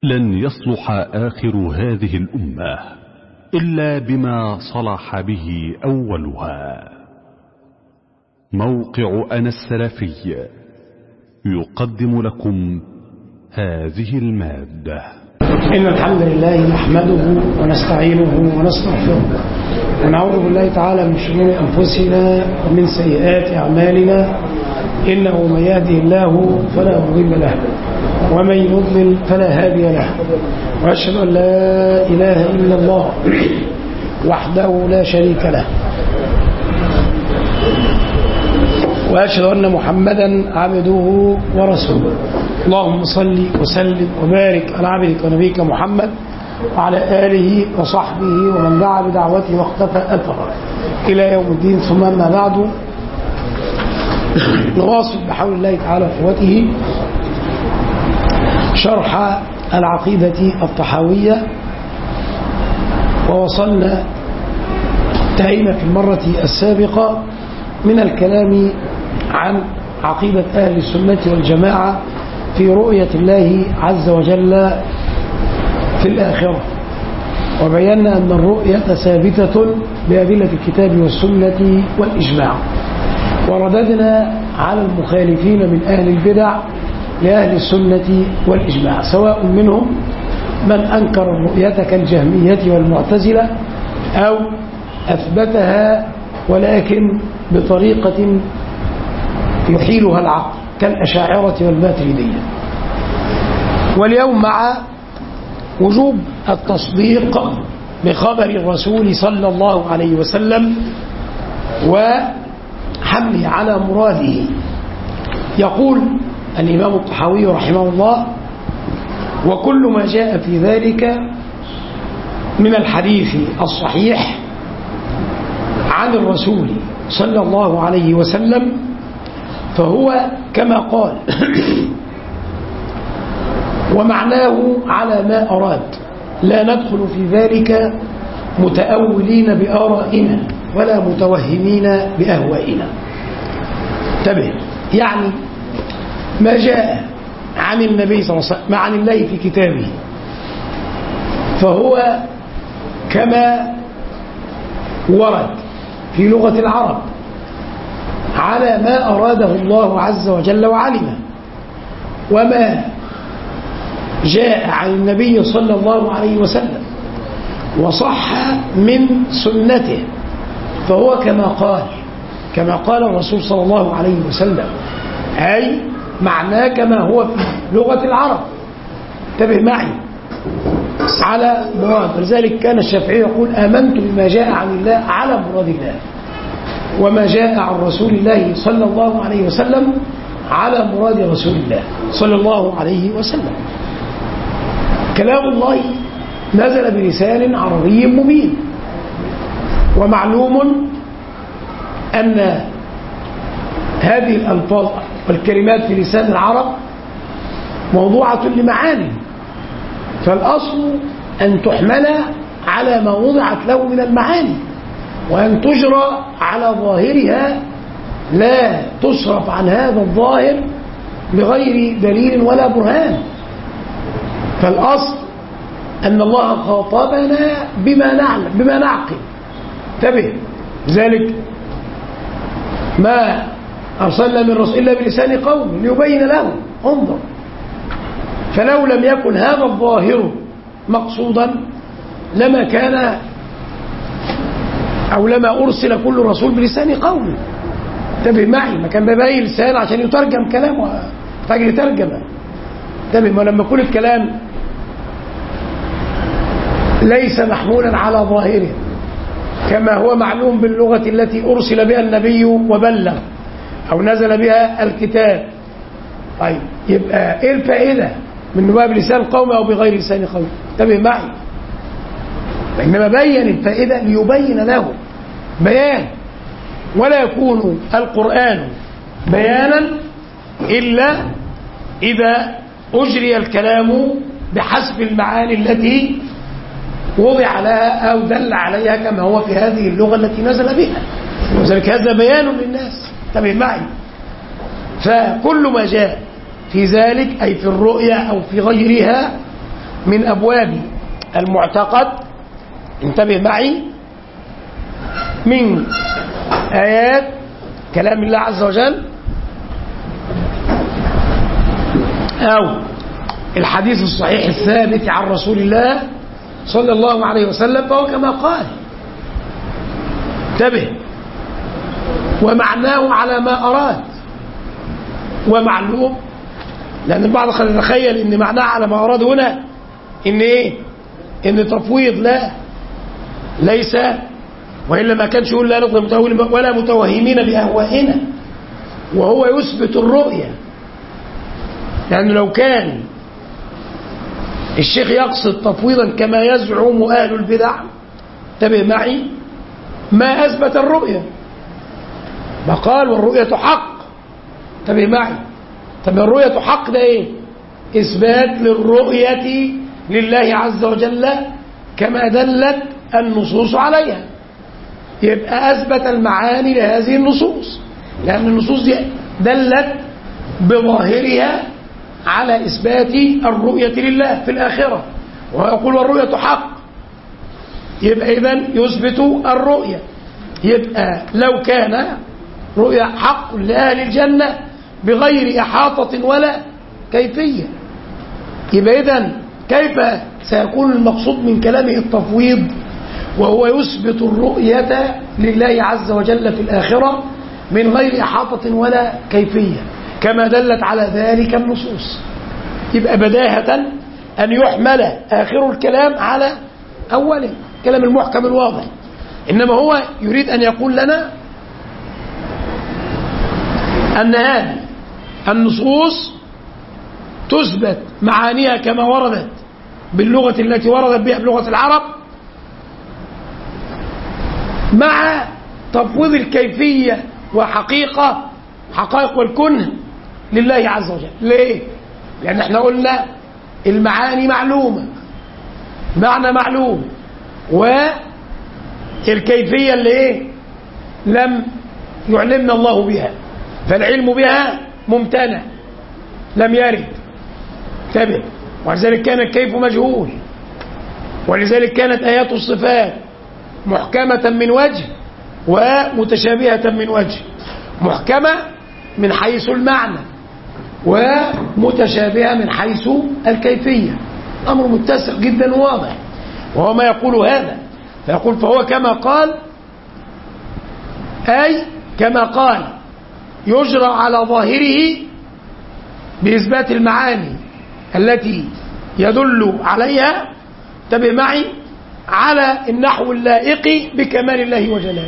لن يصلح آخر هذه الأمة إلا بما صلح به أولها. موقع أنا السلفي يقدم لكم هذه المادة. إن الحمد لله نحمده ونستعينه ونستغفره ونعوذ بالله تعالى من شرور أنفسنا ومن سيئات أعمالنا، إنه من يهده الله فلا مضل له ومن يضلل فلا هادي له، وأشهد أن لا إله إلا الله وحده لا شريك له، وأشهد أن محمدا عبده ورسوله. اللهم صل وسلم وبارك على عبدك ونبيك محمد وعلى آله وصحبه ومن دعا بدعوته واختفى أثره إلى يوم الدين. ثم أما بعد، نواصل بحول الله تعالى وقوته شرح العقيدة الطحاوية، ووصلنا انتهينا في المرة السابقة من الكلام عن عقيدة أهل السنة والجماعة في رؤية الله عز وجل في الآخرة، وبينا أن الرؤية ثابتة بأدلة الكتاب والسنة والإجماع، ورددنا على المخالفين من أهل البدع لأهل السنة والإجماع، سواء منهم من أنكر الرؤية كالجهمية والمعتزلة أو أثبتها ولكن بطريقة يحيلها العقل كالأشاعرة والماتريدية. واليوم مع وجوب التصديق بخبر الرسول صلى الله عليه وسلم وحمله على مراده. يقول الإمام الطحاوي رحمه الله: وكل ما جاء في ذلك من الحديث الصحيح عن الرسول صلى الله عليه وسلم فهو كما قال ومعناه على ما أراد، لا ندخل في ذلك متأولين بآرائنا ولا متوهمين بأهوائنا. انتبه، يعني ما جاء عن النبي صلى الله عليه وسلم عن الله في كتابه فهو كما ورد في لغة العرب على ما أراده الله عز وجل وعلمه، وما جاء عن النبي صلى الله عليه وسلم وصح من سنته فهو كما قال الرسول صلى الله عليه وسلم، أي معناه كما هو في لغة العرب. انتبه معي على مراد. ولذلك كان الشافعي يقول: آمنت بما جاء عن الله على مراد الله، وما جاء عن رسول الله صلى الله عليه وسلم على مراد رسول الله صلى الله عليه وسلم. كلام الله نزل بلسان عربي مبين، ومعلوم أن هذه الألفاظ والكلمات في لسان العرب موضوعة لمعاني، فالأصل أن تحمل على ما وضعت له من المعاني، وأن تجرى على ظاهرها، لا تصرف عن هذا الظاهر بغير دليل ولا برهان. فالأصل أن الله خاطبنا بما نعلم بما نعقل. انتبه، لذلك ما أرسلنا من رسول إلا بلسان قوم ليبين لهم. انظر، فلو لم يكن هذا الظاهر مقصودا لما كان أو لما أرسل كل رسول بلسان قوم. انتبه معي، ما كان بباقي لسان عشان يترجم كلامه فاجل ترجمة. انتبه، ما لما يكون الكلام ليس محمولا على ظاهره كما هو معلوم باللغة التي أرسل بها النبي وبلغ أو نزل بها الكتاب، طيب يبقى إيه الفائدة من بقى بلسان قوم أو بغير لسان قوم؟ انتبه معي، إنما بين الفائدة ليبين له بيان، ولا يكون القرآن بيانا إلا إذا أجري الكلام بحسب المعاني التي وضع لها أو دل عليها كما هو في هذه اللغة التي نزل بها، وذلك هذا بيان للناس. انتبه معي، فكل ما جاء في ذلك أي في الرؤيا أو في غيرها من أبواب المعتقد، انتبه معي، من آيات كلام الله عز وجل أو الحديث الصحيح الثابت عن رسول الله صلى الله عليه وسلم، فهو كما قال، انتبه، ومعناه على ما أراد. ومعلوم، لأن البعض قد يتخيل إن معناه على ما أراد هنا إن إيه؟ إن تفويض. لا، ليس، وإلا ما كانش يقول لا نطلب متأولين ولا متوهمين بأهوائنا، وهو يثبت الرؤية. لأنه لو كان الشيخ يقصد تفويضا كما يزعم أهل البدع، انتبه معي، ما أثبت الرؤية، ما قال والرؤية حق. انتبه معي. طب الرؤية حق ده ايه؟ إثبات للرؤية لله عز وجل كما دلت النصوص عليها. يبقى أثبت المعاني لهذه النصوص، لأن النصوص دي دلت بظاهرها على إثبات الرؤية لله في الآخرة، ويقول والرؤية حق، يبقى إذن يثبت الرؤية. يبقى لو كان رؤية حق لأهل الجنة بغير إحاطة ولا كيفية، يبقى إذن كيف سيكون المقصود من كلامه التفويض وهو يثبت الرؤية لله عز وجل في الآخرة من غير إحاطة ولا كيفية كما دلت على ذلك النصوص؟ يبقى بداهة أن يحمل آخر الكلام على أوله، كلام المحكم الواضح. إنما هو يريد أن يقول لنا أن هذه النصوص تثبت معانيها كما وردت باللغة التي وردت بها بلغة العرب، مع تفويض الكيفية حقائق والكنه لله عز وجل. ليه؟ لأن احنا قلنا المعاني معلومة، معنى معلوم، والكيفية اللي ايه؟ لم يعلمنا الله بها، فالعلم بها ممتنع، لم يرد. انتبه. ولذلك كان الكيف مجهول، ولذلك كانت آيات الصفات محكمة من وجه ومتشابهة من وجه. محكمة من حيث المعنى، ومتشابهة من حيث الكيفية. أمر متسع جدا وواضح، وهو ما يقول هذا، فيقول فهو كما قال، أي كما قال يجرى على ظاهره بإثبات المعاني التي يدل عليها، انتبه معي، على النحو اللائق بكمال الله وجلاله.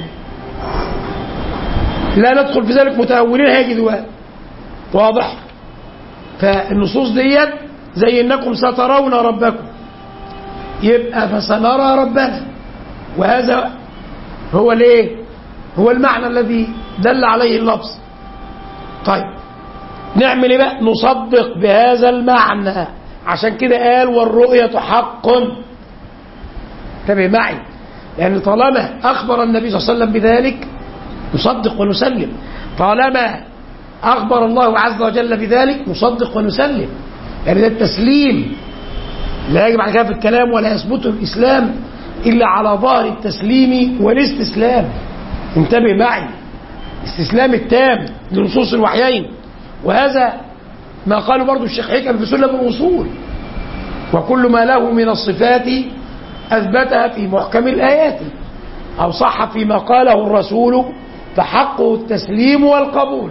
لا ندخل في ذلك متأولين، هيجي دلوقتي واضح. فالنصوص ديت زي انكم سترون ربكم، يبقى فسنرى ربنا، وهذا هو الايه؟ هو المعنى الذي دل عليه اللفظ. طيب نعمل ايه بقى؟ نصدق بهذا المعنى. عشان كده قال والرؤية حق. انتبه معي، لأن طالما أخبر النبي صلى الله عليه وسلم بذلك نصدق ونسلم، طالما أخبر الله عز وجل بذلك نصدق ونسلم. يعني ده التسليم، لا يجب على كده في الكلام، ولا يثبت الإسلام إلا على ظاهر التسليم والاستسلام. انتبه معي، استسلام التام لنصوص الوحيين. وهذا ما قاله برضو الشيخ حكم في سلم الوصول، وكل ما له من الصفات أثبتها في محكم الآيات أو صح فيما قاله الرسول فحقه التسليم والقبول.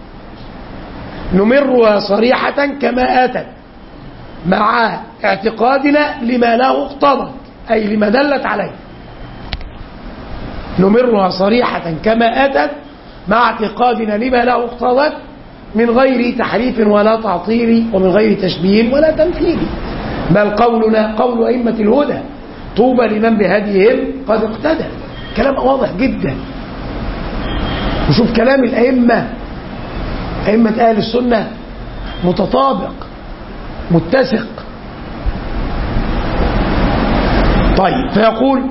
نمرها صريحة كما آتت مع اعتقادنا لما له اقتضت، أي لما دلت عليه. نمرها صريحة كما آتت مع اعتقادنا لما له اقتضت، من غير تحريف ولا تعطيل، ومن غير تشبيه ولا تمثيل، بل قولنا قول أئمة الهدى طوبى لمن بهديهم قد اقتدى. كلام واضح جدا. وشوف كلام الأئمة، أئمة أهل السنة متطابق متسق. طيب فيقول،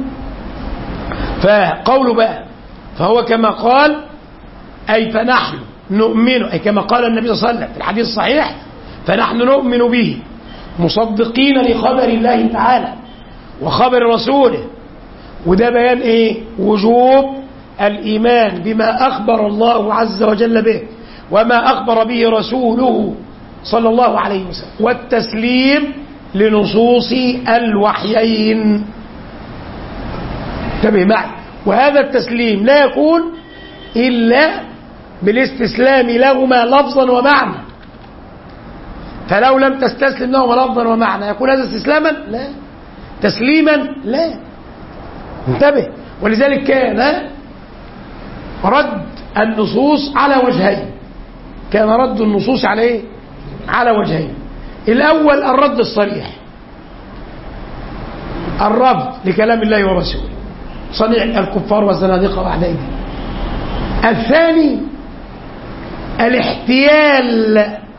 فقوله بقى فهو كما قال، أي فنحن نؤمن، أي كما قال النبي صلى الله عليه وسلم في الحديث الصحيح، فنحن نؤمن به مصدقين لخبر الله تعالى وخبر رسوله. وده بيان ايه؟ وجوب الإيمان بما أخبر الله عز وجل به وما أخبر به رسوله صلى الله عليه وسلم، والتسليم لنصوص الوحيين. انتبه معي. وهذا التسليم لا يكون إلا بالاستسلام لهما لفظا ومعنى. فلو لم تستسلم لهما لفظا ومعنى يكون هذا استسلاما؟ لا. تسليما؟ لا. انتبه. ولذلك كان رد النصوص على وجهين. كان رد النصوص على ايه؟ على وجهين. الأول الرد الصريح، الرفض لكلام الله ورسوله، صنيع الكفار والزنادقة وأعدائهم. الثاني الاحتيال،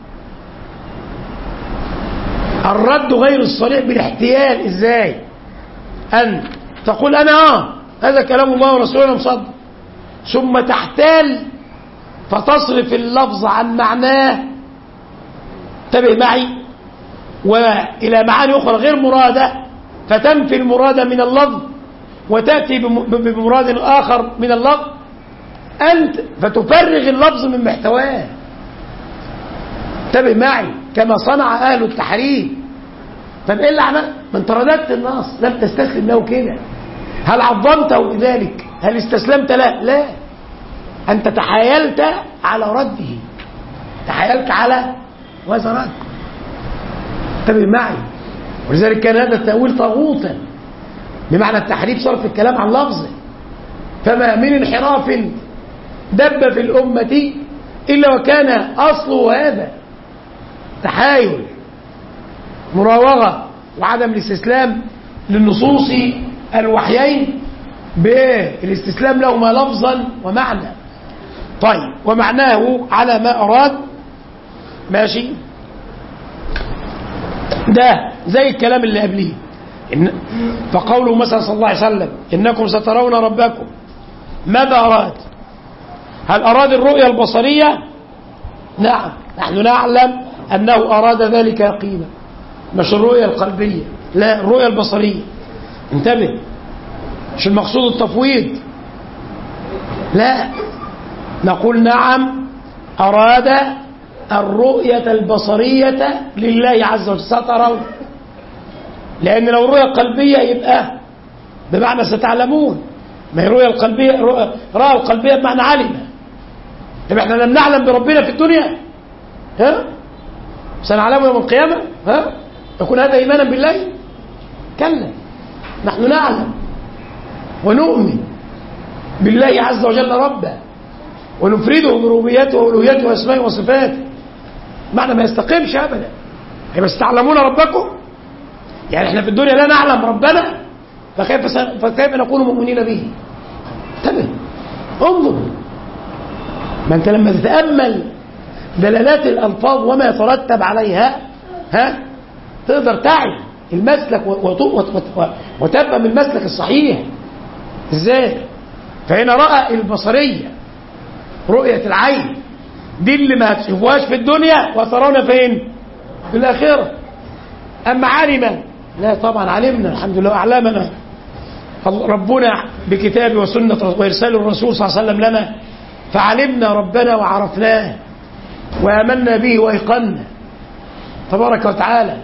الرد غير الصريح بالاحتيال. ازاي؟ أن تقول أنا هذا كلام الله ورسوله أنا مصدق، ثم تحتال فتصرف اللفظ عن معناه، انتبه معي، وإلى معاني أخرى غير مرادة، فتنفي المراد من اللفظ وتأتي بمراد آخر من اللفظ، أنت فتفرغ اللفظ من محتواه. انتبه معي، كما صنع أهل التحريف. طب إيه اللي عمل؟ ما أنت رددت النص، لم تستسلم له كده. هل عظمته بذلك؟ هل استسلمت له؟ لا. أنت تحايلت على رده، تحايلت على وهذا رد. انتبه معي. ولذلك كان هذا التأويل طاغوتا، بمعنى التحريف صرف الكلام عن لفظه. فما من انحراف دب في الأمة إلا وكان أصله هذا تحايل، مراوغة، وعدم الاستسلام للنصوص الوحيين بالاستسلام لهما لفظا ومعنى. طيب، ومعناه على ما أراد، ماشي، ده زي الكلام اللي قبليه. فقوله مثلا صلى الله عليه وسلم إنكم سترون ربكم، ماذا أراد؟ هل أراد الرؤية البصرية؟ نعم، نحن نعلم أنه أراد ذلك يقينا، مش الرؤية القلبية، لا، الرؤية البصرية. انتبه، مش المقصود التفويض، لا، نقول نعم أراد الرؤية البصرية لله عز وجل، سترون. لأن لو الرؤية القلبية يبقى بمعنى ستعلمون، ما هي الرؤية القلبية، رأى القلبية بمعنى علم. طب احنا لم نعلم بربنا في الدنيا، سنعلمه يوم القيامة، يكون هذا إيمانا بالله؟ كلا، نحن نعلم ونؤمن بالله عز وجل ربا، ونفرده بربوبيته وألوهيته وأسمائه وصفاته. معنى ما يستقيمش أبدا. بس تعلمون ربكم، يعني احنا في الدنيا لا نعلم ربنا، فكيف نكون مؤمنين به؟ انتبه، انظر، ما انت لما تتأمل دلالات الألفاظ وما يترتب عليها تقدر تعي المسلك وتفهم المسلك الصحيح ازاي. فهنا رأى البصرية، رؤية العين دي اللي ما هتشوفوهاش في الدنيا وترون فين؟ في الآخرة. أما علم، لا طبعا علمنا الحمد لله، أعلمنا ربنا بكتابه وسنة وإرسال الرسول صلى الله عليه وسلم لنا، فعلمنا ربنا وعرفناه وآمنا به وأيقنا تبارك وتعالى،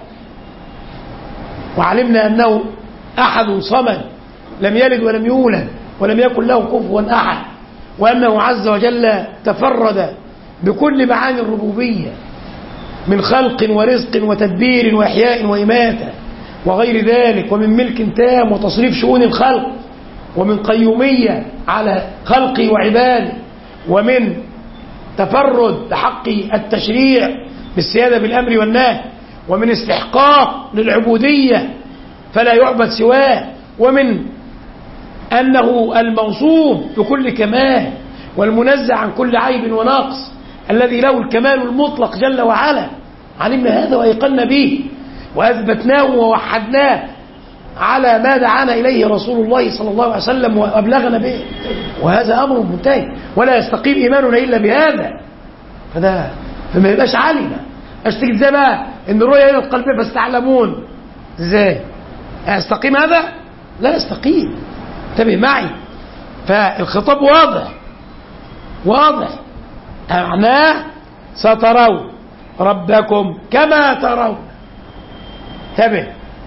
وعلمنا أنه أحد صمد لم يلد ولم يولد ولم يكن له كفوا أحد، وأنه عز وجل تفرد بكل معاني الربوبية من خلق ورزق وتدبير وإحياء وإماتة وغير ذلك، ومن ملك تام وتصريف شؤون الخلق، ومن قيومية على خلقه وعباده، ومن تفرد بحق التشريع بالسيادة بالأمر والنهي، ومن استحقاق للعبودية فلا يعبد سواه، ومن أنه الموصوف بكل كمال والمنزع عن كل عيب ونقص الذي له الكمال المطلق جل وعلا. علمنا هذا وأيقنا به وأثبتناه ووحدناه على ما دعانا إليه رسول الله صلى الله عليه وسلم وأبلغنا به، وهذا أمر منتهي، ولا يستقيم إيماننا إلا بهذا. فما يبقاش علم، أشتكي زي بقى ان الرؤية هنا القلبية بس تعلمون. ازاي يستقيم هذا؟ لا يستقيم. انتبه معي. فالخطاب واضح معناه سترون ربكم كما ترون. انتبه.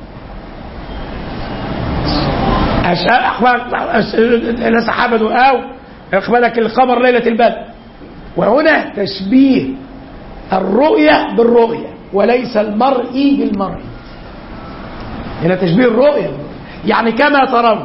لا سحابة أو أخبرك القمر ليلة البدر. وهنا تشبيه الرؤية بالرؤية وليس المرئي بالمرئي. هنا تشبيه الرؤية يعني كما ترون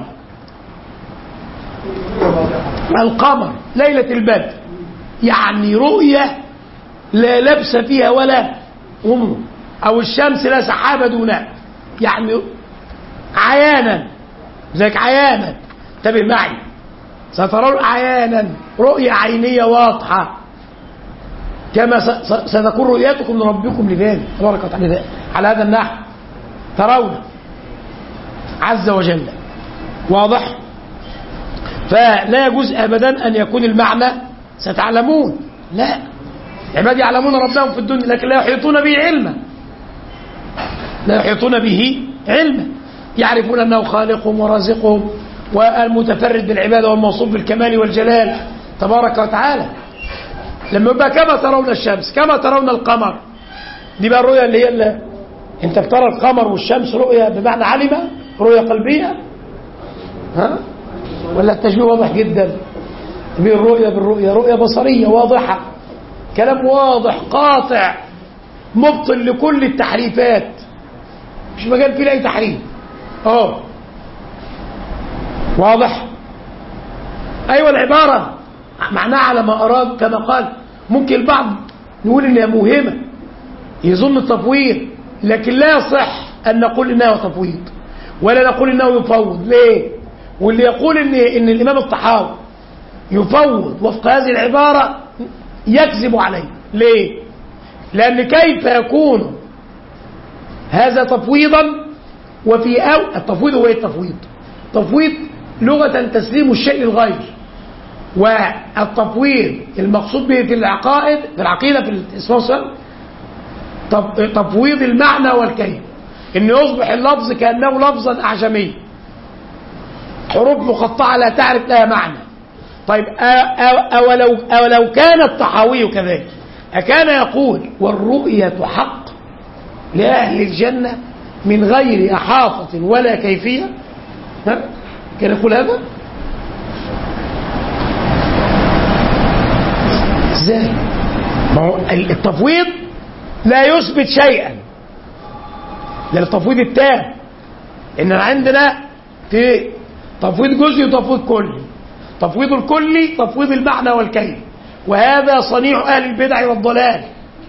القمر ليلة البدر، يعني رؤية لا لبس فيها ولا غموض، أو الشمس لا سحابة دونها، يعني عيانا زيك عيانا. انتبه معي. سترون عيانا رؤية عينية واضحة كما ستكون رؤيتكم لربكم لذلك تبارك وتعالى على هذا النحو ترون عز وجل. واضح؟ فلا يجوز أبدا أن يكون المعنى ستعلمون. لا، عبادي يعلمون ربهم في الدنيا لكن لا يحيطون به علما. لا يحيطون به علما. يعرفون أنه خالقهم ورازقهم والمتفرد بالعبادة والموصوف بالكمال والجلال تبارك وتعالى. لما يبقى كما ترون الشمس كما ترون القمر، دي بقى الرؤية اللي هي انت بترى القمر والشمس رؤية بمعنى علمة، رؤية قلبية، ها؟ ولا التشبيه واضح جدا؟ تشبيه الرؤية بالرؤية رؤية بصرية واضحة، كلام واضح قاطع مبطل لكل التحريفات، مش مجال فيه أي تحريف. واضح؟ أيوة العبارة معناها على ما أراد كما قال. ممكن البعض نقول إنها موهمة يظن التفويض، لكن لا يصح أن نقول إنها تفويض ولا نقول إنه يفوض. ليه؟ واللي يقول إن الإمام الطحاوي يفوض وفق هذه العبارة يكذب عليه. ليه؟ لأن كيف يكون هذا تفويضا وفي التفويض هو التفويض. تفويض لغة تسليم الشيء للغير، والتفويض المقصود به في العقائد في العقيدة في الإسلام تفويض المعنى والكيف، إن يصبح اللفظ كأنه لفظا أعجمي، حروف مقطعة لا تعرف لها معنى. طيب أولو كان الطحاوي كذلك أكان يقول والرؤية حق لأهل الجنة من غير أحاطة ولا كيفية؟ كان يقول هذا؟ ازاي؟ ما هو التفويض لا يثبت شيئا، ده التفويض التام. ان عندنا في تفويض جزئي وتفويض كلي. تفويض الكلي تفويض المعنى والكيف، وهذا صنيع اهل البدع والضلال،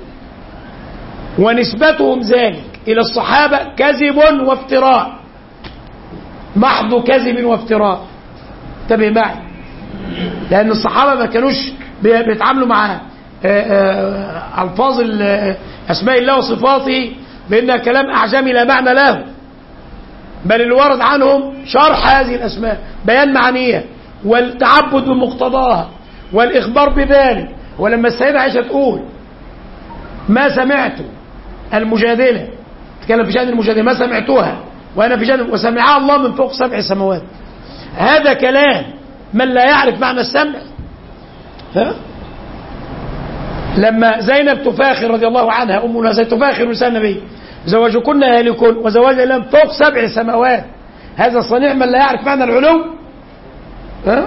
ونسبتهم ذلك الى الصحابه كذب وافتراء، محض كذب وافتراء. انتبه معي، لان الصحابه ما كانوش بيتعاملوا مع الفاظ اسماء الله وصفاته بانها كلام اعجمي لا معنى له، بل الورد عنهم شرح هذه الاسماء، بيان معانيها والتعبد بمقتضاها والاخبار بذلك. ولما السيده عائشه تقول ما سمعت المجادله، تتكلم في شان المجادله، ما سمعتها وانا في جانب وسمعها الله من فوق 7 سماوات، هذا كلام من لا يعرف معنى السمع. ها؟ لما زينب تفاخر رضي الله عنها، امنا زينب تفاخر نساء النبي زواجكن هالكون وزواج لهم فوق 7 سماوات، هذا صنيع من لا يعرف معنى العلو. ها؟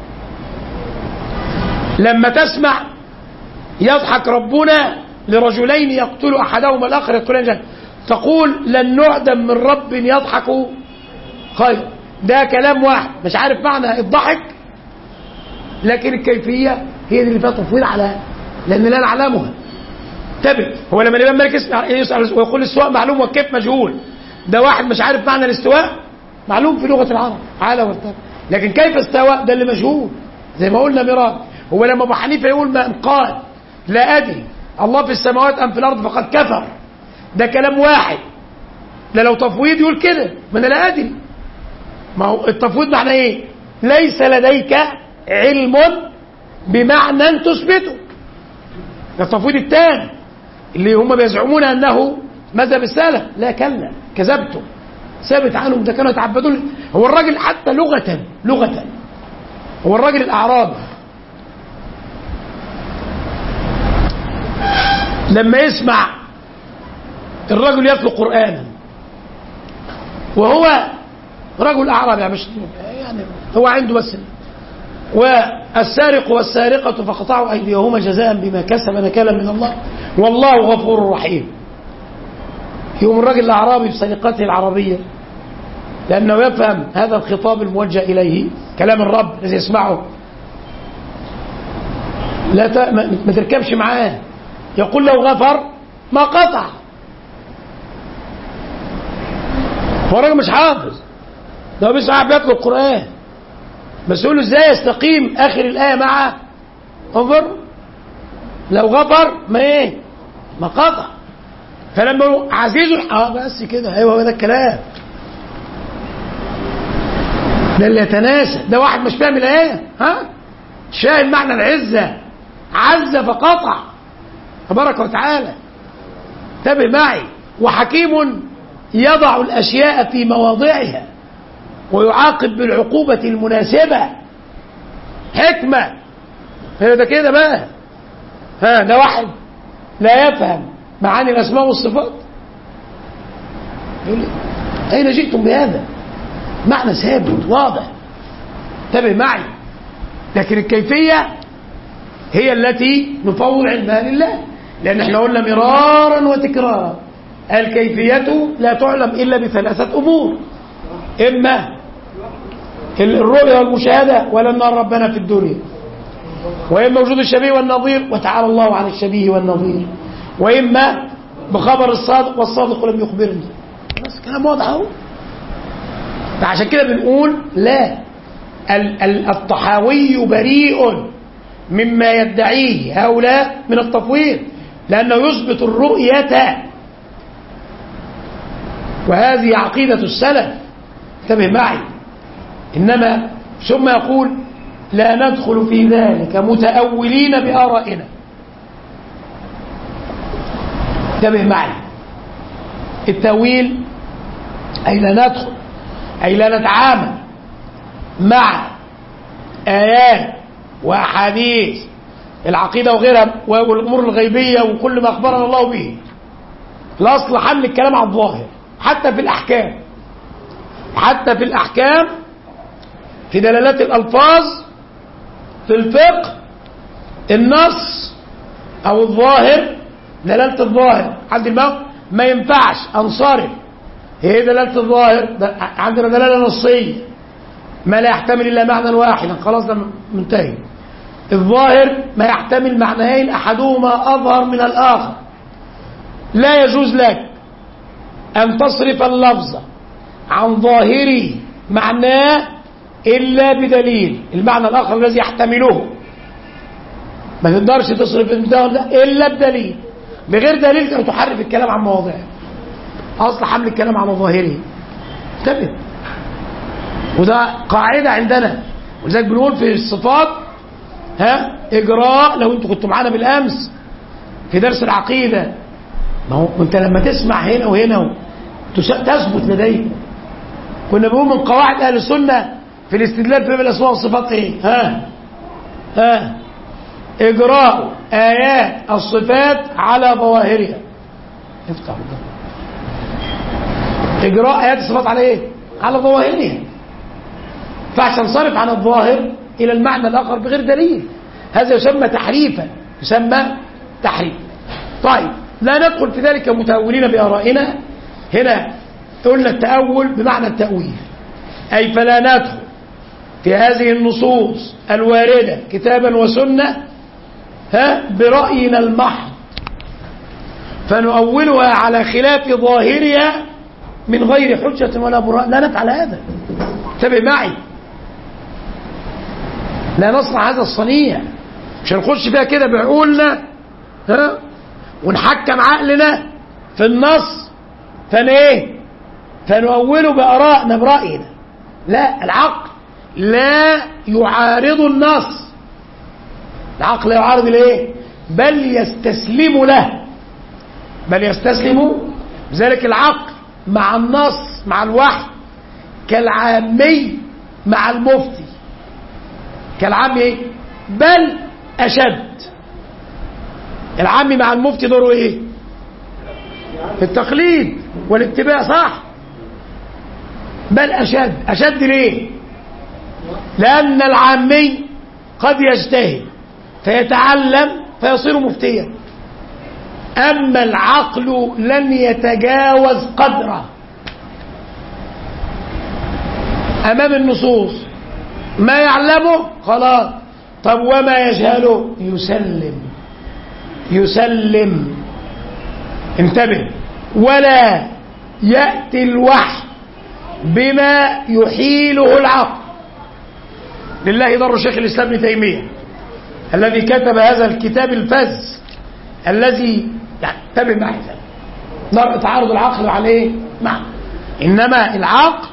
لما تسمع يضحك ربنا لرجلين يقتل احدهما الاخر يقتلان جنة، تقول لن نعدم من رب يضحك خير. ده كلام واحد مش عارف معنى الضحك، لكن الكيفية هي اللي فيها تفويض على، لأن لا نعلمها. انتبه، هو لما الإمام مالك يسأل ويقول الاستواء معلوم والكيف مجهول، ده واحد مش عارف معنى الاستواء، معلوم في لغة العرب على وارتفع، لكن كيف استوى ده اللي مجهول. زي ما قلنا مرات، هو لما أبو حنيفة يقول من قال لا أدري الله في السماوات أم في الأرض فقد كفر، ده كلام واحد. ده لو تفويض يقول كده ما أنا لا أدري. ما هو التفويض معنى إيه؟ ليس لديك علم بمعنى تثبته. التفويض الثاني اللي هم بيزعمون أنه مذهب السلف، لا كلا كذبتم، ثابت عنهم ده كانوا يتعبدون. هو الراجل حتى لغة هو الراجل الأعرابي لما يسمع الرجل يتلو قرآنا وهو رجل أعرابي يعني هو عنده بس، والسارق والسارقة فقطعوا أيديهما جزاء بما كسب نكالا من الله والله غفور رحيم. يوم الرجل الأعرابي بسرقته العربية لأنه يفهم هذا الخطاب الموجه إليه كلام الرب الذي يسمعه، ما تركبش معاه، يقول لو غفر ما قطع. هو الراجل مش حافظ، ده بيسمع بيتلو القرآن، بس يقول له ازاي يستقيم آخر الآية مع انظر لو غفر ما قطع. فلما عزيز بس كده، ايوه هو ده الكلام، ده اللي يتناسى، ده واحد مش فاهم الآية، شايل معنى العزة، عز فقطع تبارك وتعالى. انتبه معي، وحكيم يضع الأشياء في مواضعها ويعاقب بالعقوبة المناسبة، حكمة. ده كده بقى، ده واحد لا يفهم معاني الأسماء والصفات يقول لي أين جئتم بهذا؟ معنى ثابت واضح، انتبه معي. لكن الكيفية هي التي نفوض علمها لله، لأن احنا قلنا مرارا وتكرارا الكيفية لا تعلم إلا بثلاثة أمور: إما الرؤية والمشاهدة ولن نرى ربنا في الدنيا، وإما وجود الشبيه والنظير وتعالى الله عن الشبيه والنظير، وإما بخبر الصادق والصادق لم يخبرني. بس كلام واضح اهو. فعشان كده بنقول لا، الطحاوي بريء مما يدعيه هؤلاء من التفويض، لأنه يثبت الرؤية، وهذه عقيدة السلف، انتبه معي. إنما ثم يقول لا ندخل في ذلك متأولين بآرائنا، انتبه معي. التأويل أي لا ندخل، أي لا نتعامل مع آيات وأحاديث العقيدة وغيرها والأمور الغيبية وكل ما أخبرنا الله به. الأصل حمل الكلام على الظاهر، حتى في الأحكام، في دلالات الألفاظ في الفقه، النص أو الظاهر، دلالة الظاهر عند الموت ما ينفعش أنصرف، هي دلالة الظاهر. عندنا دلالة نصية ما لا يحتمل إلا معنى واحدا، خلاص ده منتهي. الظاهر ما يحتمل معنيين أحدهما أظهر من الآخر، لا يجوز لك أن تصرف اللفظ عن ظاهره معناه إلا بدليل المعنى الآخر الذي يحتمله. ما تقدرش تصرف إلا بدليل، بغير دليل تحرف الكلام عن مواضعه. أصل حمل الكلام على ظاهره، انتبه، وده قاعدة عندنا. ولذلك بنقول في الصفات إجراء. لو أنتوا كنتوا معانا بالأمس في درس العقيدة، ما هو أنت لما تسمع هنا وهنا تثبت لديك. كنا بنقول من قواعد أهل السنة في الاستدلال في باب الأسماء والصفات إجراء آيات الصفات على ظواهرها. افتح إجراء آيات الصفات على إيه؟ على ظواهرها. فهتنصرف عن الظاهر إلى المعنى الآخر بغير دليل، هذا يسمى تحريفا، يسمى تحريف. طيب، لا ندخل في ذلك متأولين بآرائنا. هنا قلنا التأول بمعنى التأويل، أي فلا ندخل في هذه النصوص الواردة كتابا وسنة برأينا المحض فنؤولها على خلاف ظاهرها من غير حجة ولا براء. لا نفعل هذا، انتبه معي. لا نصنع هذا الصنيع، مش هنخش فيها كده بعقولنا ونحكم عقلنا في النص فنؤوله بآرائنا برأينا. لا، العقل لا يعارض النص، العقل لا يعارض الايه، بل يستسلم له، لذلك العقل مع النص مع الوحي كالعامي مع المفتي، كالعامي ايه؟ بل أشد. العامي مع المفتي دوره ايه؟ التقليد والاتباع، صح؟ بل أشد. أشد ليه؟ لأن العامي قد يجتهد فيتعلم فيصير مفتيا، أما العقل لن يتجاوز قدره أمام النصوص، ما يعلمه خلاص. طب وما يجهله يسلم. انتبه، ولا يأتي الوحي بما يحيله العقل. لله ضر شيخ الإسلام ابن تيمية الذي كتب هذا الكتاب الفذ الذي انتبه معي، تعارض العقل عليه معنى. إنما العقل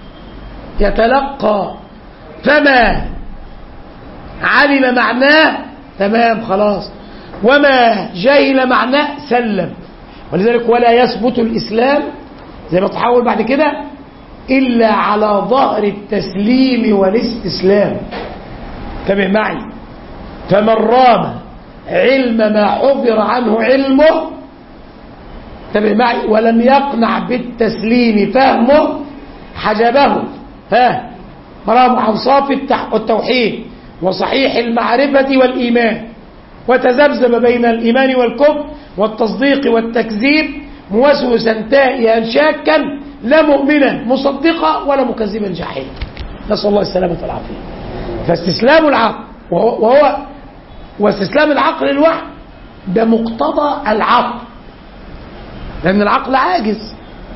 يتلقى فما علم معناه تمام خلاص، وما جهل معناه سلم. ولذلك ولا يثبت الإسلام زي ما تحول بعد كده إلا على ظهر التسليم والاستسلام. انتبه معي، فمن رام علم ما حفر عنه علمه، انتبه معي، ولم يقنع بالتسليم فهمه حجبه مرام عن صافي التوحيد وصحيح المعرفة والإيمان، وتذبذب بين الإيمان والكفر والتصديق والتكذيب، موسوسا تائها شاكا لا مؤمنا مصدقا ولا مكذبا جاحدا. نسأل الله السلامة والعافية. فاستسلام العقل واستسلام العقل للوحي ده مقتضى العقل، لأن العقل عاجز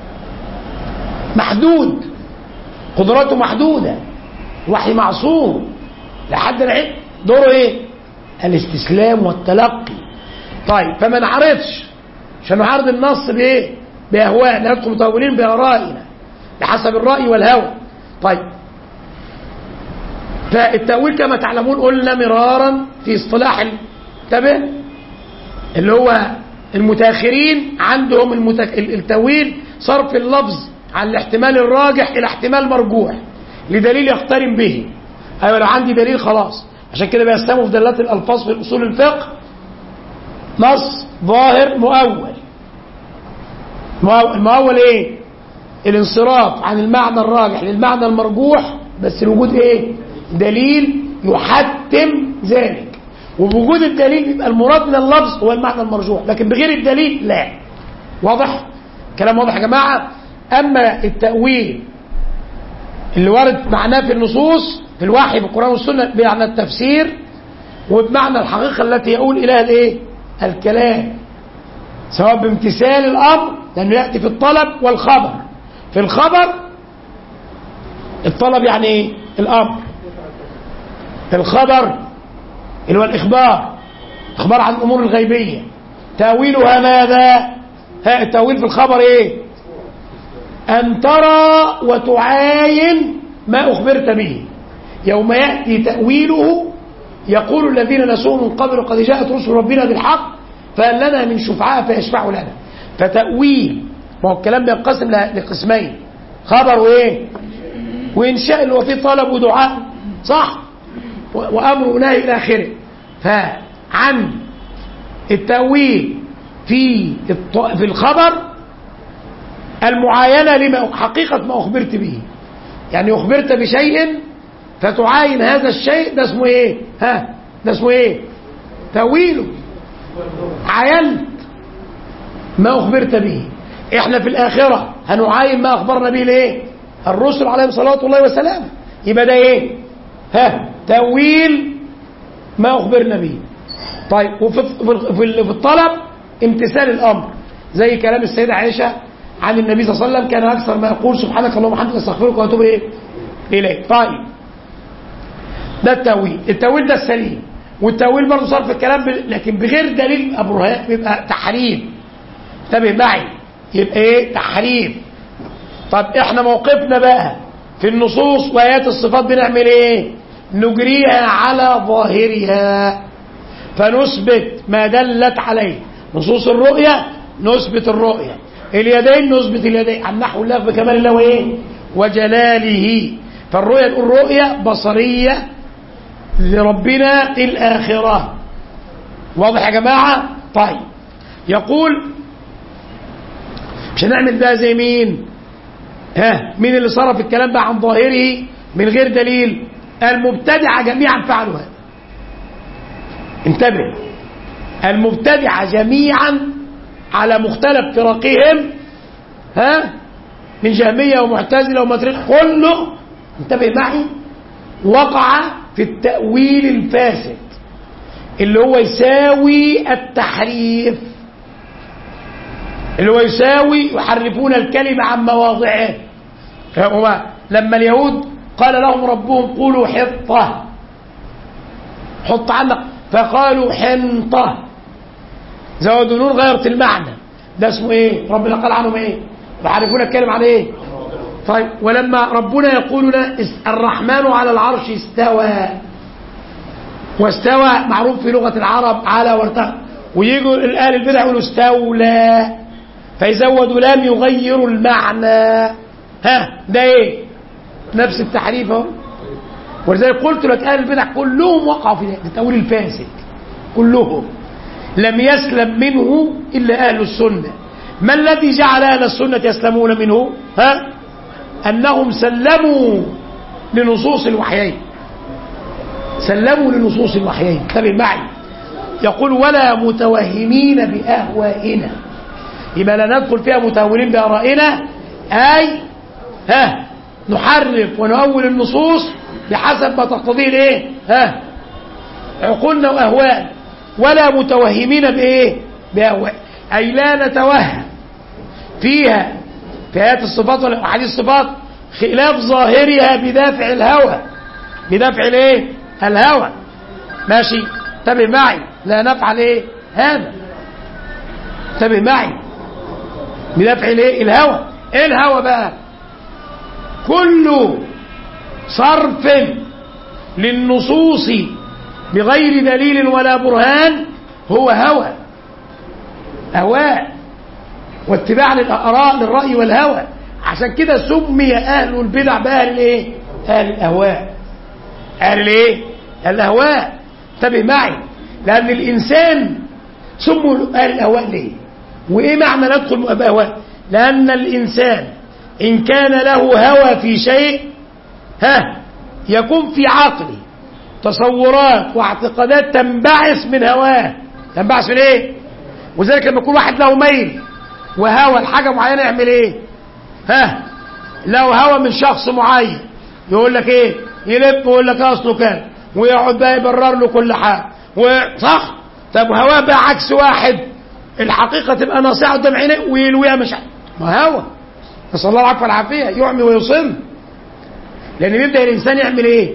محدود، قدراته محدودة، وحي معصوم لحد العلم. دوره ايه؟ الاستسلام والتلقي. طيب فما نعرضش عشان نعرض النص بايه؟ باهواء، ندخل متأولين بآرائنا بحسب الرأي والهوى. طيب فالتأويل كما تعلمون قلنا مرارا في اصطلاح انتبه اللي هو المتاخرين عندهم التأويل صرف اللفظ عن الاحتمال الراجح الى احتمال مرجوح لدليل يقترن به. ايوه لو عندي دليل خلاص. عشان كده بيقسموا في دلالات الالفاظ في اصول الفقه نص ظاهر مؤول. المؤول ايه؟ الانصراف عن المعنى الراجح للمعنى المرجوح، بس الوجود ايه؟ دليل يحتم ذلك. وبوجود الدليل يبقى المراد من اللفظ هو المعنى المرجوح، لكن بغير الدليل لا. واضح؟ كلام واضح يا جماعه؟ اما التأويل اللي ورد معناه في النصوص في الوحي بالقرآن والسنة بمعنى التفسير وبمعنى الحقيقة التي يقول إليها الايه؟ الكلام، سواء بامتثال الأمر لأنه يأتي في الطلب والخبر. في الخبر الطلب يعني ايه؟ الأمر. الخبر اللي هو الإخبار عن الأمور الغيبية. تأويلها ماذا؟ التأويل في الخبر ايه؟ أن ترى وتعاين ما أخبرت به. يوم يأتي تأويله يقول الذين نسوا من قبل قد جاءت رسل ربنا بالحق فهل لنا من شفعاء فيشفعوا لنا. فتأويل ما هو الكلام بينقسم لقسمين، خبر وايه؟ وإنشاء اللي هو فيه طلب ودعاء، صح؟ وأمر ونهي إلى آخره. فعن التأويل في الخبر المعاينة لما حقيقة ما أخبرت به. يعني أخبرت بشيء فتعاين هذا الشيء، ده اسمه ايه؟ ده اسمه ايه؟ تأويله. عاينت ما أخبرت به. احنا في الآخرة هنعاين ما أخبرنا به ليه؟ الرسل عليهم صلاة الله وسلامه. يبقى ده ايه؟ تأويل ما أخبرنا به. طيب وفي الطلب امتثال الأمر، زي كلام السيدة عائشة عن النبي صلى الله عليه وسلم كان أكثر ما يقول سبحانك اللهم وبحمدك استغفرك واتوب إليك. طيب ده التأويل ده السليم. والتأويل برضه صار في الكلام لكن بغير دليل برهان بيبقى تحريم. انتبه معي، يبقى ايه؟ تحريم. طب احنا موقفنا بقى في النصوص وآيات الصفات بنعمل ايه؟ نجريها على ظاهرها فنثبت ما دلت عليه. نصوص الرؤية نثبت الرؤية، اليدين نثبت اليدين عن نحو الله بكمال الله وإيه وجلاله. فالرؤية نقول رؤية بصرية لربنا الآخرة. واضح يا جماعة؟ طيب يقول مش هنعمل ده زي مين؟ مين اللي صرف الكلام بقى عن ظاهره من غير دليل؟ المبتدعة جميعا فعلوا هذا. انتبه، المبتدعة جميعا على مختلف فرقهم من جهمية ومعتزلة وماتريد كله، انتبه معي، وقع في التأويل الفاسد اللي هو يساوي التحريف، اللي هو يساوي يحرفون الكلمة عن مواضعه. لما اليهود قال لهم ربهم قولوا حطة، حط عنك، فقالوا حنطة، زودوا نون غيرت المعنى، ده اسمه ايه؟ ربنا قال عنهم ايه؟ يحرفون الكلمة عن ايه؟ طيب ولما ربنا يقول لنا الرحمن على العرش استوى، واستوى معروف في لغة العرب على وارتفع، ويجوا الآل البدع يقولوا استولى فيزودوا لام يغيروا المعنى. ده ايه؟ نفس التحريف اهو. ولذلك قلت لك آل البدع كلهم وقعوا في التأويل الفاسد، كلهم لم يسلم منه إلا أهل السنة. ما الذي جعل أهل السنة يسلمون منه؟ أنهم سلموا لنصوص الوحيين، سلموا لنصوص الوحيين. انتبه معي، يقول ولا متوهمين بأهوائنا، يبقى لا ندخل فيها متهورين بآرائنا، أي نحرف ونؤول النصوص بحسب ما تقتضيه الايه عقولنا وأهوائنا. ولا متوهمين بإيه؟ بأهواء، أي لا نتوهم فيها في آيات الصفات ولا أحاديث الصفات خلاف ظاهرها بدافع الهوى، بدافع الايه؟ الهوى. ماشي؟ انتبه معي، لا نفعل ايه؟ هذا. انتبه معي، بدافع الايه؟ الهوى. ايه الهوى بقى؟ كل صرف للنصوص بغير دليل ولا برهان هو هوى، أهواء واتباع للآراء للرأي والهوى. عشان كده سمي أهل البدع بأهل الايه؟ أهل الأهواء، أهل الايه؟ الأهواء. انتبه معي، لأن الإنسان سموا أهل الأهواء ليه؟ وإيه معنى ندخل بأهواء؟ لأن الإنسان إن كان له هوى في شيء يكون في عقله تصورات واعتقادات تنبعث من هواه، تنبعث من ايه؟ وذلك لما يكون واحد له ميل وهوى لحاجه معينه يعمل ايه؟ له هوى من شخص معين، يقول لك ايه؟ يلف ويقول لك اصله كان، ويقعد بقى يبرر له كل حاجه، صح؟ طب هواه بقى عكس واحد الحقيقه تبقى ناصعه قدام عينيه ويلويها، مش ما هوى، نسال الله العفو والعافيه، يعمي ويصم. لان بيبدا الانسان يعمل ايه؟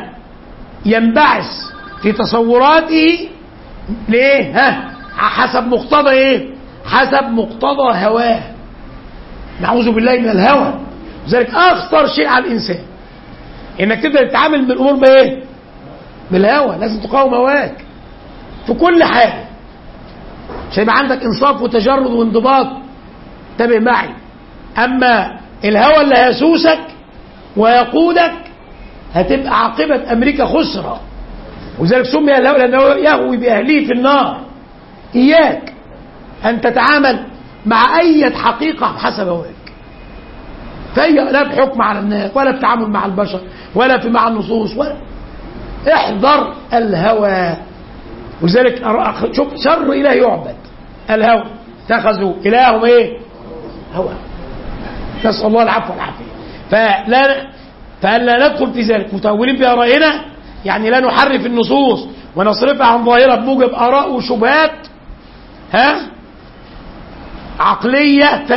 ينبعث في تصوراته ليه؟ حسب مقتضى ايه؟ حسب مقتضى هواه. نعوذ بالله من الهوى. لذلك اخطر شيء على الانسان انك تبدا تتعامل من الامور بايه؟ بالهوى. لازم تقاوم هواك في كل حاجه عشان يبقى عندك انصاف وتجرد وانضباط. انتبه معي، اما الهوى اللي هيسوسك ويقودك هتبقى عاقبة أمريكا خسرة. وذلك سمي الهوى لأنه يهوي بأهليه في النار. إياك أن تتعامل مع أي حقيقة بحسب هواك، لا بحكم على الناس ولا بتعامل مع البشر ولا في مع النصوص، ولا احذر الهوى. وذلك شوف شر إله يعبد الهوى، اتخذوا إلههم ايه؟ هوى. نسأل الله العفو والعافية. فلا ندخل في ذلك متأولين بآرائنا، يعني لا نحرف النصوص ونصرفها عن ظاهرها بموجب آراء وشبهات عقلية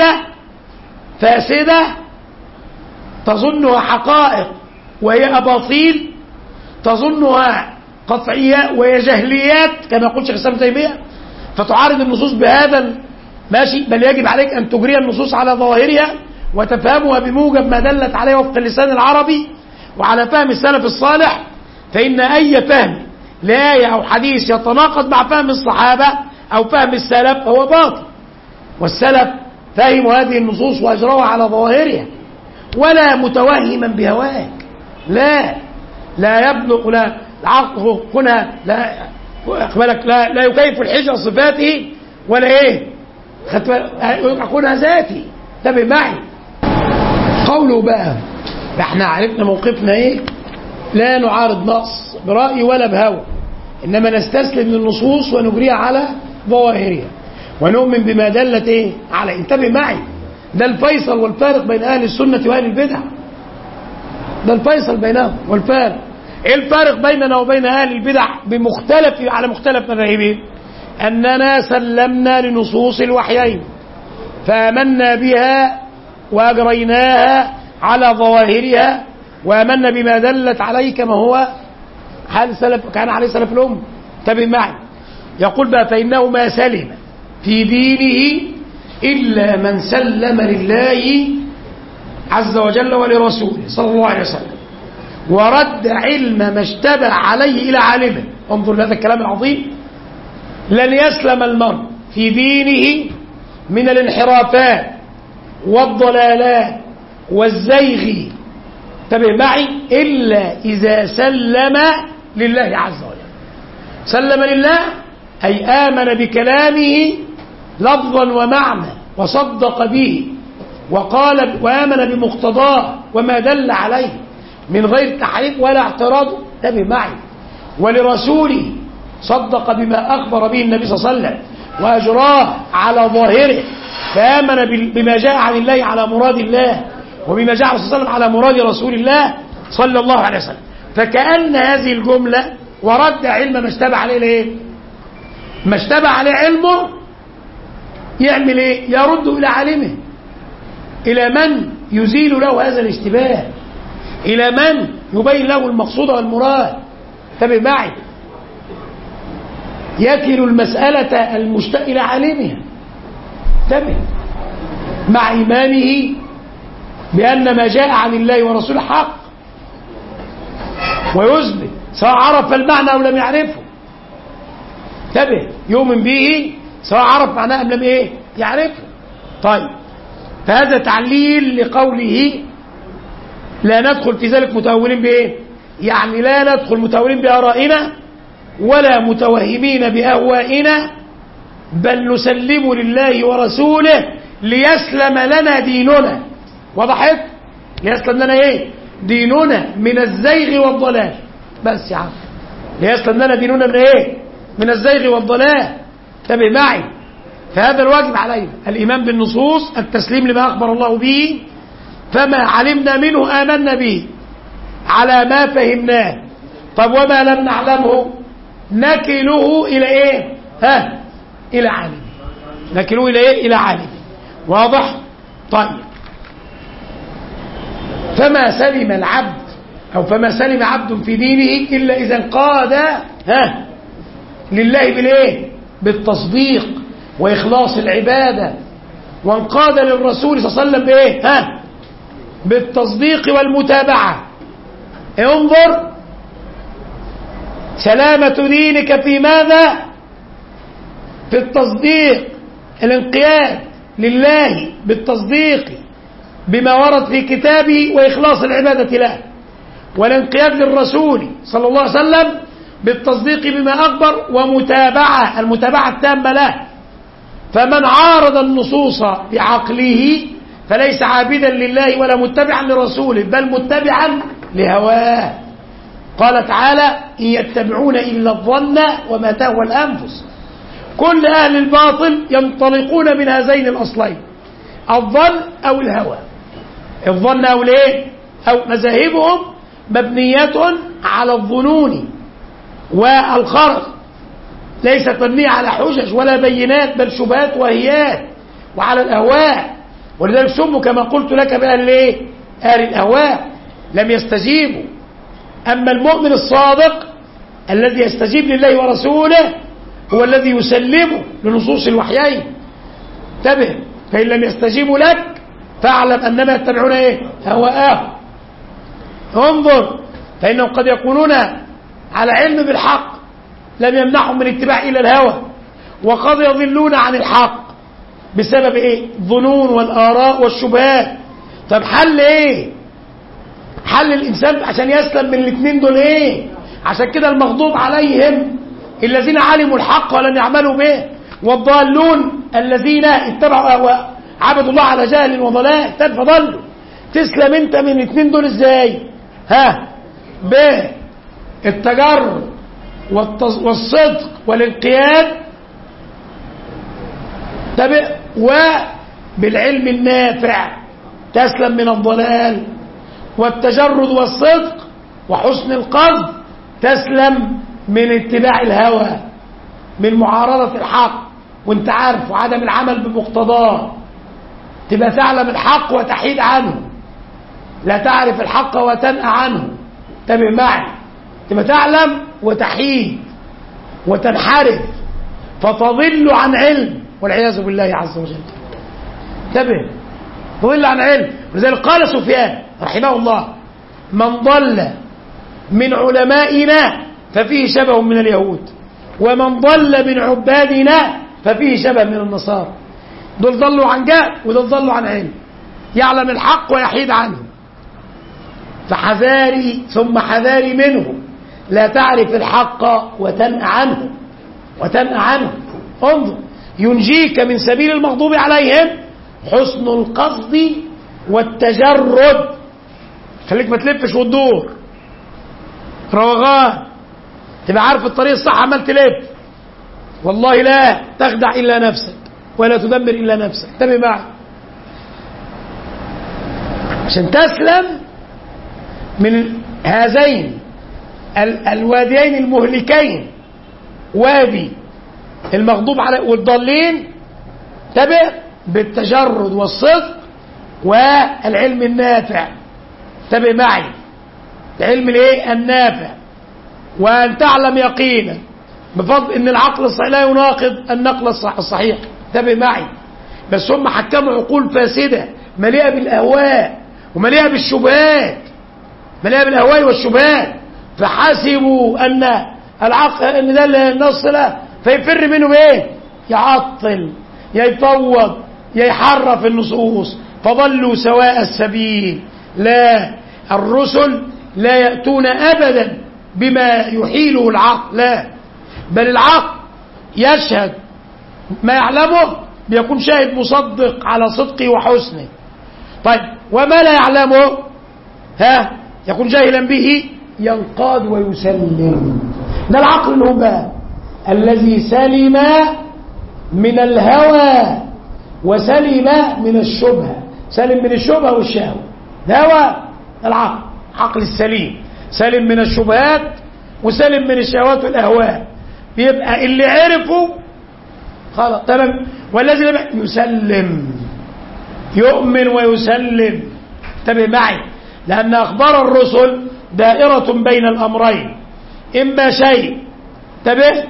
فاسدة تظنها حقائق وهي أباطيل، تظنها قطعيات وهي جهليات كما قلت شيخ الإسلام ابن تيمية، فتعارض النصوص بهذا ماشي. بل يجب عليك أن تجري النصوص على ظواهرها وتفهمها بموجب ما دلت عليه وفق اللسان العربي وعلى فهم السلف الصالح. فإن أي فهم لآية أو حديث يتناقض مع فهم الصحابة أو فهم السلف فهو باطل. والسلف فهموا هذه النصوص وأجروها على ظواهرها، ولا متوهما بهواك، لا يبلغ، لا العقل هنا لا يكيف الحجة صفاته ولا ايه يكونها ذاتي. انتبه معي. قوله بقى احنا عرفنا موقفنا ايه، لا نعارض نص برأي ولا بهوى، انما نستسلم للنصوص ونجريها على ظواهرها ونؤمن بما دلت ايه على. انتبه معي، ده الفيصل والفارق بين اهل السنة واهل البدع، ده الفيصل بينهم والفارق. ايه الفارق بيننا وبين اهل البدع على مختلف مذاهبهم؟ اننا سلمنا لنصوص الوحيين فآمنا بها واجريناها على ظواهرها وآمنا بما دلت عليه كما هو حال سلف كان عليه سلف الأمة. انتبه معي. يقول بقى فإنه ما سلم في دينه إلا من سلم لله عز وجل ولرسوله صلى الله عليه وسلم ورد علم ما اشتبه عليه إلى عالمه. انظر لهذا الكلام العظيم. لن يسلم المرء في دينه من الانحرافات والضلالات والزيغ، انتبه معي، إلا إذا سلم لله عز وجل. سلم لله أي آمن بكلامه لفظا ومعنى وصدق به وقال وآمن بمقتضاه وما دل عليه من غير تحريف ولا اعتراض. انتبه معي. ولرسوله صدق بما أخبر به النبي صلى الله عليه وسلم وأجراه على ظاهره فآمن بما جاء عن الله على مراد الله وبما جاء صلى الله عليه وسلم على مراد رسول الله صلى الله عليه وسلم. فكأن هذه الجملة ورد علم ما اشتبه عليه ايه؟ ما اشتبه عليه علمه يعمل ايه؟ يرد إلى عالمه، إلى من يزيل له هذا الاشتباه، إلى من يبين له المقصود والمراد. انتبه معي. يكل المسألة إلى عالمها، انتبه، مع إيمانه بأن ما جاء عن الله ورسوله حق ويثبت سواء عرف المعنى أو لم يعرفه. انتبه، يؤمن به سواء عرف معناه أم لم ايه يعرفه. طيب، فهذا تعليل لقوله لا ندخل في ذلك متأولين بايه، يعني لا ندخل متأولين بآرائنا ولا متوهمين بأهوائنا، بل نسلم لله ورسوله ليسلم لنا ديننا. وضحت؟ ليسلم لنا ايه؟ ديننا من الزيغ والضلال. بس يا عم، ليسلم لنا ديننا من ايه؟ من الزيغ والضلال. انتبه معي. فهذا الواجب علينا، الإيمان بالنصوص، التسليم لما أخبر الله به، فما علمنا منه آمنا به على ما فهمناه. طب وما لم نعلمه نكله إلى إيه؟ إلى عالم. نكله إلى إيه؟ إلى عالم. واضح؟ طيب، فما سلم العبد أو فما سلم عبد في دينه إلا إذا انقاد لله بالإيه؟ بالتصديق وإخلاص العبادة، وانقاد للرسول صلى الله عليه وسلم بإيه؟ بالتصديق والمتابعة. انظر، سلامة دينك في ماذا؟ في التصديق، الانقياد لله بالتصديق بما ورد في كتابه وإخلاص العبادة له، والانقياد للرسول صلى الله عليه وسلم بالتصديق بما أخبر ومتابعة، المتابعة التامة له. فمن عارض النصوص بعقله فليس عابدا لله ولا متبعا لرسوله، بل متبعا لهواه. قال تعالى إن يتبعون إلا الظن وما تهوى الأنفس. كل أهل الباطل ينطلقون من هذين الأصلين، الظن أو الهوى. الظن أو الايه؟ أو مذاهبهم مبنية على الظنون والخرق، ليست مبنية على حجج ولا بينات، بل شبهات وهيات وعلى الأهواء. ولذلك سموا كما قلت لك بأهل الايه؟ أهل الأهواء، لم يستجيبوا. أما المؤمن الصادق الذي يستجيب لله ورسوله هو الذي يسلم لنصوص الوحيين. انتبه، فإن لم يستجيبوا لك فاعلم أنما يتبعون ايه؟ هواءهم. انظر، فإنهم قد يكونون على علم بالحق لم يمنعهم من اتباع إلى الهوى، وقد يضلون عن الحق بسبب ايه؟ الظنون والآراء والشبهات. طب حل ايه؟ حل الإنسان عشان يسلم من الاثنين دول ايه؟ عشان كده المغضوب عليهم الذين علموا الحق ولم يعملوا به، والضالون الذين اتبعوا وعبدوا الله على جهل وضلال فضلوا. تسلم انت من الاثنين دول ازاي؟ بالتجرد والصدق والانقياد، وبالعلم النافع تسلم من الضلال، والتجرد والصدق وحسن القصد تسلم من اتباع الهوى، من معارضة الحق وانت عارف، وعدم العمل بمقتضاه. تبقى تعلم الحق وتحيد عنه، لا تعرف الحق وتنأى عنه. انتبه معي، تبقى تعلم وتحيد وتنحرف فتضل عن علم والعياذ بالله عز وجل. انتبه، تضل عن علم. ولذلك قال سفيان رحمه الله: من ضل من علمائنا ففيه شبه من اليهود، ومن ضل من عبادنا ففيه شبه من النصارى. دول ضلوا عن جهل ودول ضلوا عن علم، يعلم الحق ويحيد عنه. فحذاري ثم حذاري منه، لا تعرف الحق وتنأى عنه انظر، ينجيك من سبيل المغضوب عليهم حسن القصد والتجرد. خليك ما تلفش وتدور روغان، تبقى عارف الطريق الصح عمال تلف. والله لا تخدع إلا نفسك ولا تدمر إلا نفسك. انتبه معي، عشان تسلم من هذين الواديين المهلكين، وادي المغضوب عليه والضالين، تبع بالتجرد والصدق والعلم النافع. تبع معي، العلم الايه؟ النافع. وان تعلم يقينا بفضل ان العقل الصحيح لا يناقض النقل الصحيح. تبع معي، بس هم حكموا عقول فاسده مليئه بالاهواء ومليئه بالشبهات، مليئه بالاهواء والشبهات، فحسبوا ان العقل ان ده النص له، فيفر منه بايه؟ يعطل، يفوض، يحرف النصوص، فضلوا سواء السبيل. لا، الرسل لا يأتون أبدا بما يحيله العقل، لا، بل العقل يشهد ما يعلمه، بيكون شاهد مصدق على صدقه وحسنه. طيب وما لا يعلمه يكون جاهلا به، ينقاد ويسلم. ده العقل اللي هو الذي سلم من الهوى وسلم من الشبهة، سلم من الشبهة والشهوة. ده هو العقل، عقل السليم، سلم من الشبهات وسلم من الشهوات والأهواء. بيبقى اللي عرفه خلاص تمام، والذي لم يسلم، يؤمن ويسلم. انتبه معي، لأن أخبار الرسل دائرة بين الأمرين، إما شيء انتبه،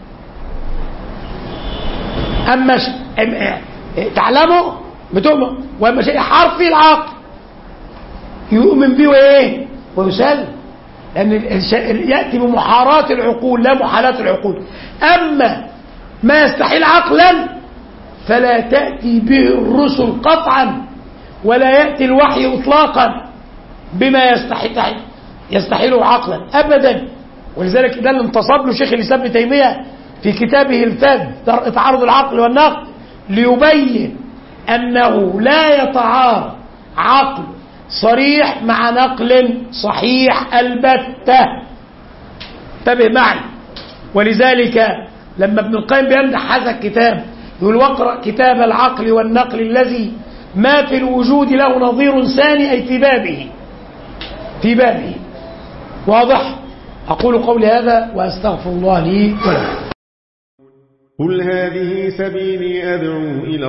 أما تعلمه بتؤمن، وأما شيء حرفي العقل يؤمن به وإيه ويسلم، لأن يأتي بمحارات العقول لا محالات العقول. أما ما يستحيل عقلا فلا تأتي به الرسل قطعا، ولا يأتي الوحي إطلاقا بما يستحيله عقلا أبدا. ولذلك ده اللي انتصب له شيخ الإسلام ابن تيمية في كتابه الفذ تعارض العقل والنقل، ليبين أنه لا يتعارض عقل صريح مع نقل صحيح البتة. انتبه معي. ولذلك لما ابن القيم بيمدح هذا الكتاب يقول: واقرأ كتاب العقل والنقل الذي ما في الوجود له نظير ثاني، أي في بابه. واضح؟ أقول قولي هذا وأستغفر الله لي ولكم. قل هذه سبيلي أدعو إلى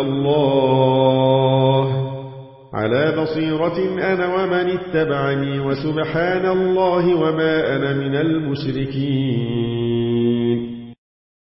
الله على بصيرة أنا ومن اتبعني، وسبحان الله وما أنا من المشركين.